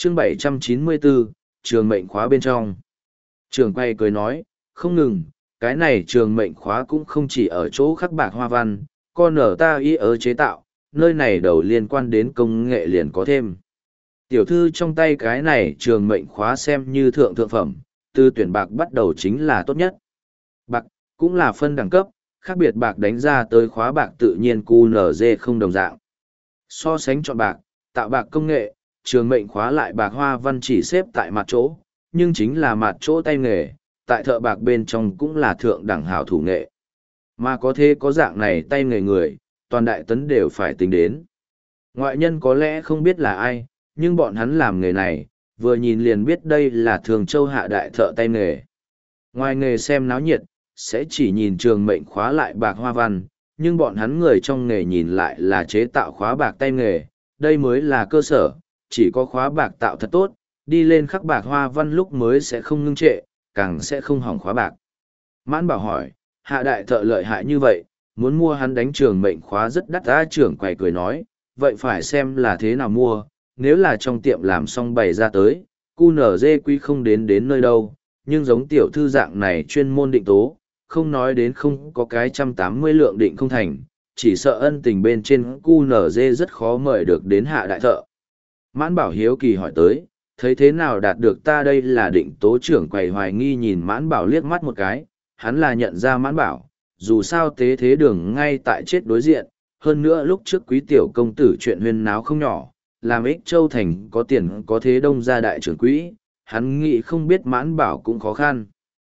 chương 794, trường mệnh khóa bên trong. Trường quay cười nói, không ngừng, cái này trường mệnh khóa cũng không chỉ ở chỗ khắc bạc hoa văn, con ở ta ý ở chế tạo, nơi này đầu liên quan đến công nghệ liền có thêm. Tiểu thư trong tay cái này trường mệnh khóa xem như thượng thượng phẩm, từ tuyển bạc bắt đầu chính là tốt nhất. Bạc, cũng là phân đẳng cấp, khác biệt bạc đánh ra tới khóa bạc tự nhiên QNZ không đồng dạng. So sánh chọn bạc, tạo bạc công nghệ, trường mệnh khóa lại bạc hoa văn chỉ xếp tại mặt chỗ, nhưng chính là mặt chỗ tay nghề, tại thợ bạc bên trong cũng là thượng đẳng hảo thủ nghệ. Mà có thế có dạng này tay nghề người, toàn đại tấn đều phải tính đến. Ngoại nhân có lẽ không biết là ai, nhưng bọn hắn làm nghề này, vừa nhìn liền biết đây là Thường Châu hạ đại thợ tay nghề. Ngoài nghề xem náo nhiệt, sẽ chỉ nhìn trường mệnh khóa lại bạc hoa văn, nhưng bọn hắn người trong nghề nhìn lại là chế tạo khóa bạc tay nghề, đây mới là cơ sở, chỉ có khóa bạc tạo thật tốt, đi lên khắc bạc hoa văn lúc mới sẽ không ngưng trệ, càng sẽ không hỏng khóa bạc. Mãn Bảo hỏi, hạ đại thợ lợi hại như vậy, muốn mua hắn đánh trường mệnh khóa rất đắt ra. Trưởng quầy cười nói, vậy phải xem là thế nào mua, nếu là trong tiệm làm xong bày ra tới, QNZ quy không đến nơi đâu, nhưng giống tiểu thư dạng này chuyên môn định tố, không nói đến không có cái 180 lượng định không thành, chỉ sợ ân tình bên trên QNZ rất khó mời được đến hạ đại thợ. Mãn Bảo hiếu kỳ hỏi tới, thấy thế nào đạt được ta đây là định tố. Trưởng quầy hoài nghi nhìn Mãn Bảo liếc mắt một cái, hắn là nhận ra Mãn Bảo, dù sao tế thế đường ngay tại chết đối diện, hơn nữa lúc trước quý tiểu công tử chuyện huyên náo không nhỏ, làm ích châu thành có tiền có thế đông gia đại trưởng quỹ, hắn nghĩ không biết Mãn Bảo cũng khó khăn.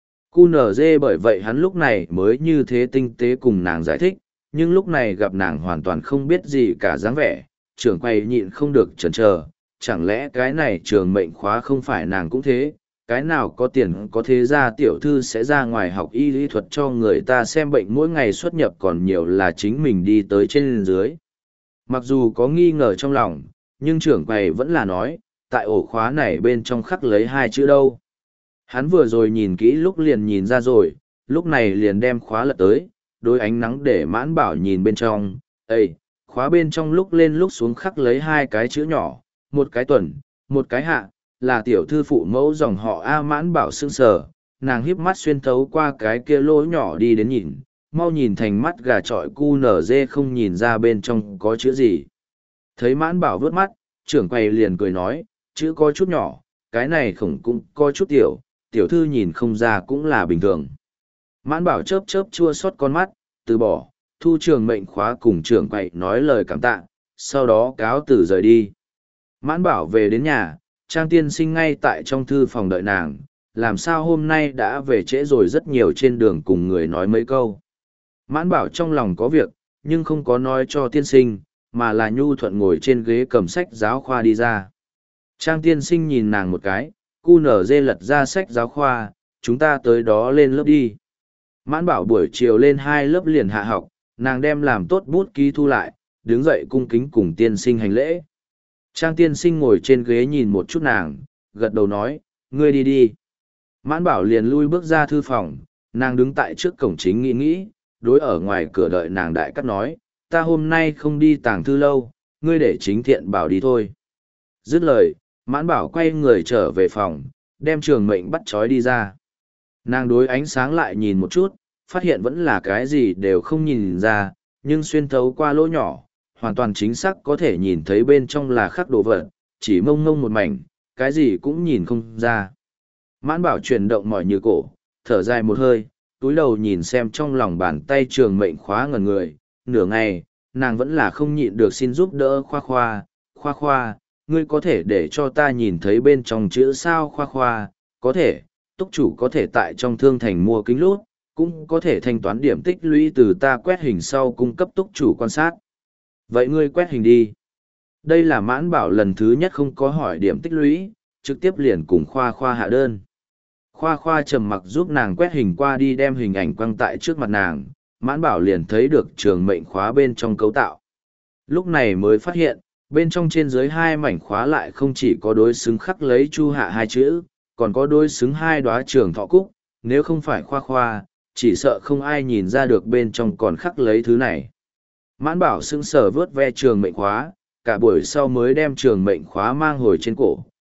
QNZ bởi vậy hắn lúc này mới như thế tinh tế cùng nàng giải thích, nhưng lúc này gặp nàng hoàn toàn không biết gì cả dáng vẻ, trưởng quầy nhịn không được chần chờ, chẳng lẽ cái này trường mệnh khóa không phải nàng cũng thế, cái nào có tiền có thế ra tiểu thư sẽ ra ngoài học y lý thuật cho người ta xem bệnh mỗi ngày xuất nhập còn nhiều là chính mình đi tới trên dưới. Mặc dù có nghi ngờ trong lòng, nhưng trưởng quầy vẫn là nói, tại ổ khóa này bên trong khắc lấy hai chữ đâu. Hắn vừa rồi nhìn kỹ lúc liền nhìn ra rồi, lúc này liền đem khóa lật tới, đối ánh nắng để Mãn Bảo nhìn bên trong. Ê, khóa bên trong lúc lên lúc xuống khắc lấy hai cái chữ nhỏ, một cái tuần, một cái hạ, là tiểu thư phụ mẫu dòng họ A. Mãn Bảo sững sờ, nàng híp mắt xuyên thấu qua cái kia lỗ nhỏ đi đến nhìn, mau nhìn thành mắt gà trọi QNZ không nhìn ra bên trong có chữ gì. Thấy Mãn Bảo vớt mắt, trưởng quầy liền cười nói, chữ có chút nhỏ, cái này khổng cũng có chút tiểu, tiểu thư nhìn không ra cũng là bình thường. Mãn Bảo chớp chớp chua xót con mắt, từ bỏ, thu trường mệnh khóa cùng trưởng quầy nói lời cảm tạ, sau đó cáo từ rời đi. Mãn Bảo về đến nhà, Trang tiên sinh ngay tại trong thư phòng đợi nàng, làm sao hôm nay đã về trễ rồi rất nhiều trên đường cùng người nói mấy câu. Mãn Bảo trong lòng có việc, nhưng không có nói cho tiên sinh, mà là nhu thuận ngồi trên ghế cầm sách giáo khoa đi ra. Trang tiên sinh nhìn nàng một cái, QNZ lật ra sách giáo khoa, chúng ta tới đó lên lớp đi. Mãn Bảo buổi chiều lên 2 lớp liền hạ học, nàng đem làm tốt bút ký thu lại, đứng dậy cung kính cùng tiên sinh hành lễ. Trang tiên sinh ngồi trên ghế nhìn một chút nàng, gật đầu nói, ngươi đi đi. Mãn Bảo liền lui bước ra thư phòng, nàng đứng tại trước cổng chính nghĩ, đối ở ngoài cửa đợi nàng đại cắt nói, ta hôm nay không đi tàng thư lâu, ngươi để chính thiện bảo đi thôi. Dứt lời, Mãn Bảo quay người trở về phòng, đem trường mệnh bắt trói đi ra. Nàng đối ánh sáng lại nhìn một chút, phát hiện vẫn là cái gì đều không nhìn ra, nhưng xuyên thấu qua lỗ nhỏ, hoàn toàn chính xác có thể nhìn thấy bên trong là khắc đồ vật, chỉ mông mông một mảnh, cái gì cũng nhìn không ra. Mãn Bảo chuyển động mỏi như cổ, thở dài một hơi, túi đầu nhìn xem trong lòng bàn tay trường mệnh khóa ngẩn người, nửa ngày, nàng vẫn là không nhịn được xin giúp đỡ khoa khoa, ngươi có thể để cho ta nhìn thấy bên trong chữ sao khoa khoa, có thể, túc chủ có thể tại trong thương thành mua kính lút, cũng có thể thanh toán điểm tích lũy từ ta quét hình sau cung cấp túc chủ quan sát. Vậy ngươi quét hình đi. Đây là Mãn Bảo lần thứ nhất không có hỏi điểm tích lũy, trực tiếp liền cùng khoa khoa hạ đơn. Khoa khoa trầm mặc giúp nàng quét hình qua đi đem hình ảnh quăng tại trước mặt nàng, Mãn Bảo liền thấy được trường mệnh khóa bên trong cấu tạo. Lúc này mới phát hiện, bên trong trên dưới hai mảnh khóa lại không chỉ có đối xứng khắc lấy chu hạ hai chữ, còn có đối xứng hai đóa trường thọ cúc, nếu không phải khoa khoa, chỉ sợ không ai nhìn ra được bên trong còn khắc lấy thứ này. Mãn Bảo sững sờ vớt ve trường mệnh khóa, cả buổi sau mới đem trường mệnh khóa mang hồi trên cổ,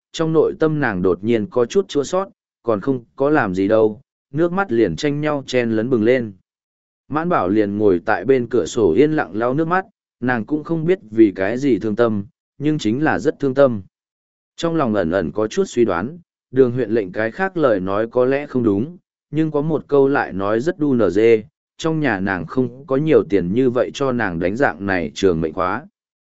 trong nội tâm nàng đột nhiên có chút chua sót, còn không có làm gì đâu, nước mắt liền tranh nhau chen lấn bừng lên. Mãn Bảo liền ngồi tại bên cửa sổ yên lặng lau nước mắt, nàng cũng không biết vì cái gì thương tâm, nhưng chính là rất thương tâm. Trong lòng ẩn ẩn có chút suy đoán, Đường huyện lệnh cái khác lời nói có lẽ không đúng, nhưng có một câu lại nói rất đu nở dê, trong nhà nàng không có nhiều tiền như vậy cho nàng đánh dạng này trường mệnh khóa.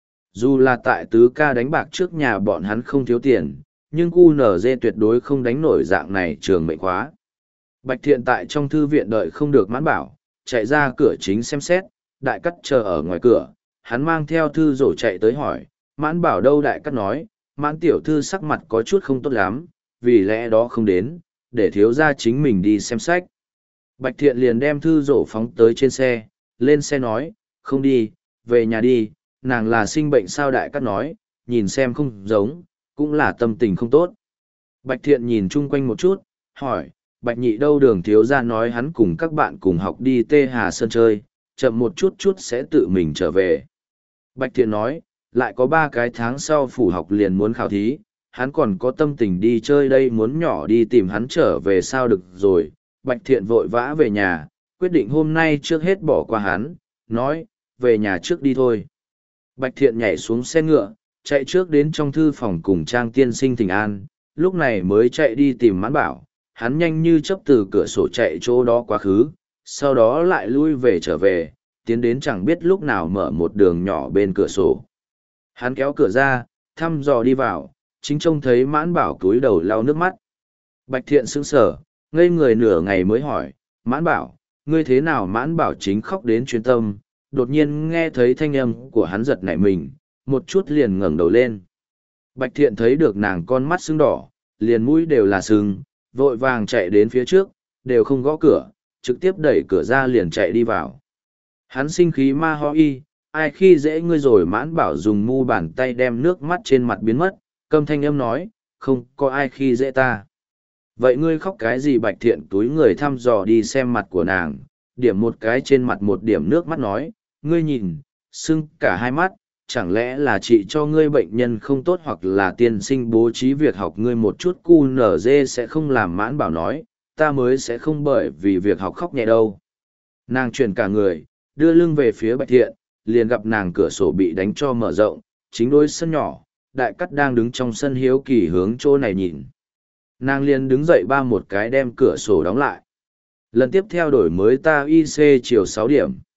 Dù là tại tứ ca đánh bạc trước nhà bọn hắn không thiếu tiền, nhưng QNZ tuyệt đối không đánh nổi dạng này trường mệnh khóa. Bạch Thiện tại trong thư viện đợi không được Mãn Bảo, chạy ra cửa chính xem xét, Đại Cắt chờ ở ngoài cửa, hắn mang theo thư rổ chạy tới hỏi, Mãn Bảo đâu? Đại Cắt nói, Mãn tiểu thư sắc mặt có chút không tốt lắm, vì lẽ đó không đến, để thiếu gia chính mình đi xem sách. Bạch Thiện liền đem thư rổ phóng tới trên xe, lên xe nói, không đi, về nhà đi, nàng là sinh bệnh sao? Đại Cắt nói, nhìn xem không giống, cũng là tâm tình không tốt. Bạch Thiện nhìn chung quanh một chút, hỏi, Bạch Nhị đâu? Đường thiếu gia nói hắn cùng các bạn cùng học đi Tê Hà Sơn chơi, chậm một chút sẽ tự mình trở về. Bạch Thiện nói, lại có 3 cái tháng sau phủ học liền muốn khảo thí, hắn còn có tâm tình đi chơi đây, muốn nhỏ đi tìm hắn trở về sao được rồi. Bạch Thiện vội vã về nhà, quyết định hôm nay trước hết bỏ qua hắn, nói, về nhà trước đi thôi. Bạch Thiện nhảy xuống xe ngựa, chạy trước đến trong thư phòng cùng Trang tiên sinh thỉnh an, lúc này mới chạy đi tìm Mãn Bảo, hắn nhanh như chớp từ cửa sổ chạy chỗ đó quá khứ, sau đó lại lui về trở về, tiến đến chẳng biết lúc nào mở một đường nhỏ bên cửa sổ. Hắn kéo cửa ra, thăm dò đi vào, chính trông thấy Mãn Bảo cúi đầu lau nước mắt. Bạch Thiện sững sờ, ngây người nửa ngày mới hỏi, Mãn Bảo, ngươi thế nào? Mãn Bảo chính khóc đến chuyên tâm, đột nhiên nghe thấy thanh âm của hắn giật nảy mình, một chút liền ngẩng đầu lên. Bạch Thiện thấy được nàng con mắt sưng đỏ, liền mũi đều là sưng, vội vàng chạy đến phía trước, đều không gõ cửa, trực tiếp đẩy cửa ra liền chạy đi vào. Hắn sinh khí ma ho y, ai khi dễ ngươi rồi? Mãn Bảo dùng mu bàn tay đem nước mắt trên mặt biến mất, câm thanh âm nói, không có ai khi dễ ta. Vậy ngươi khóc cái gì? Bạch Thiện túi người thăm dò đi xem mặt của nàng, điểm một cái trên mặt một điểm nước mắt nói, ngươi nhìn, sưng cả hai mắt, chẳng lẽ là trị cho ngươi bệnh nhân không tốt hoặc là tiên sinh bố trí việc học ngươi một chút? QNZ sẽ không làm. Mãn Bảo nói, ta mới sẽ không bởi vì việc học khóc nhẹ đâu. Nàng chuyển cả người, đưa lưng về phía Bạch Thiện, liền gặp nàng cửa sổ bị đánh cho mở rộng, chính đối sân nhỏ, Đại Cắt đang đứng trong sân hiếu kỳ hướng chỗ này nhìn. Nàng liền đứng dậy ba một cái đem cửa sổ đóng lại. Lần tiếp theo đổi mới ta IC chiều 6 điểm.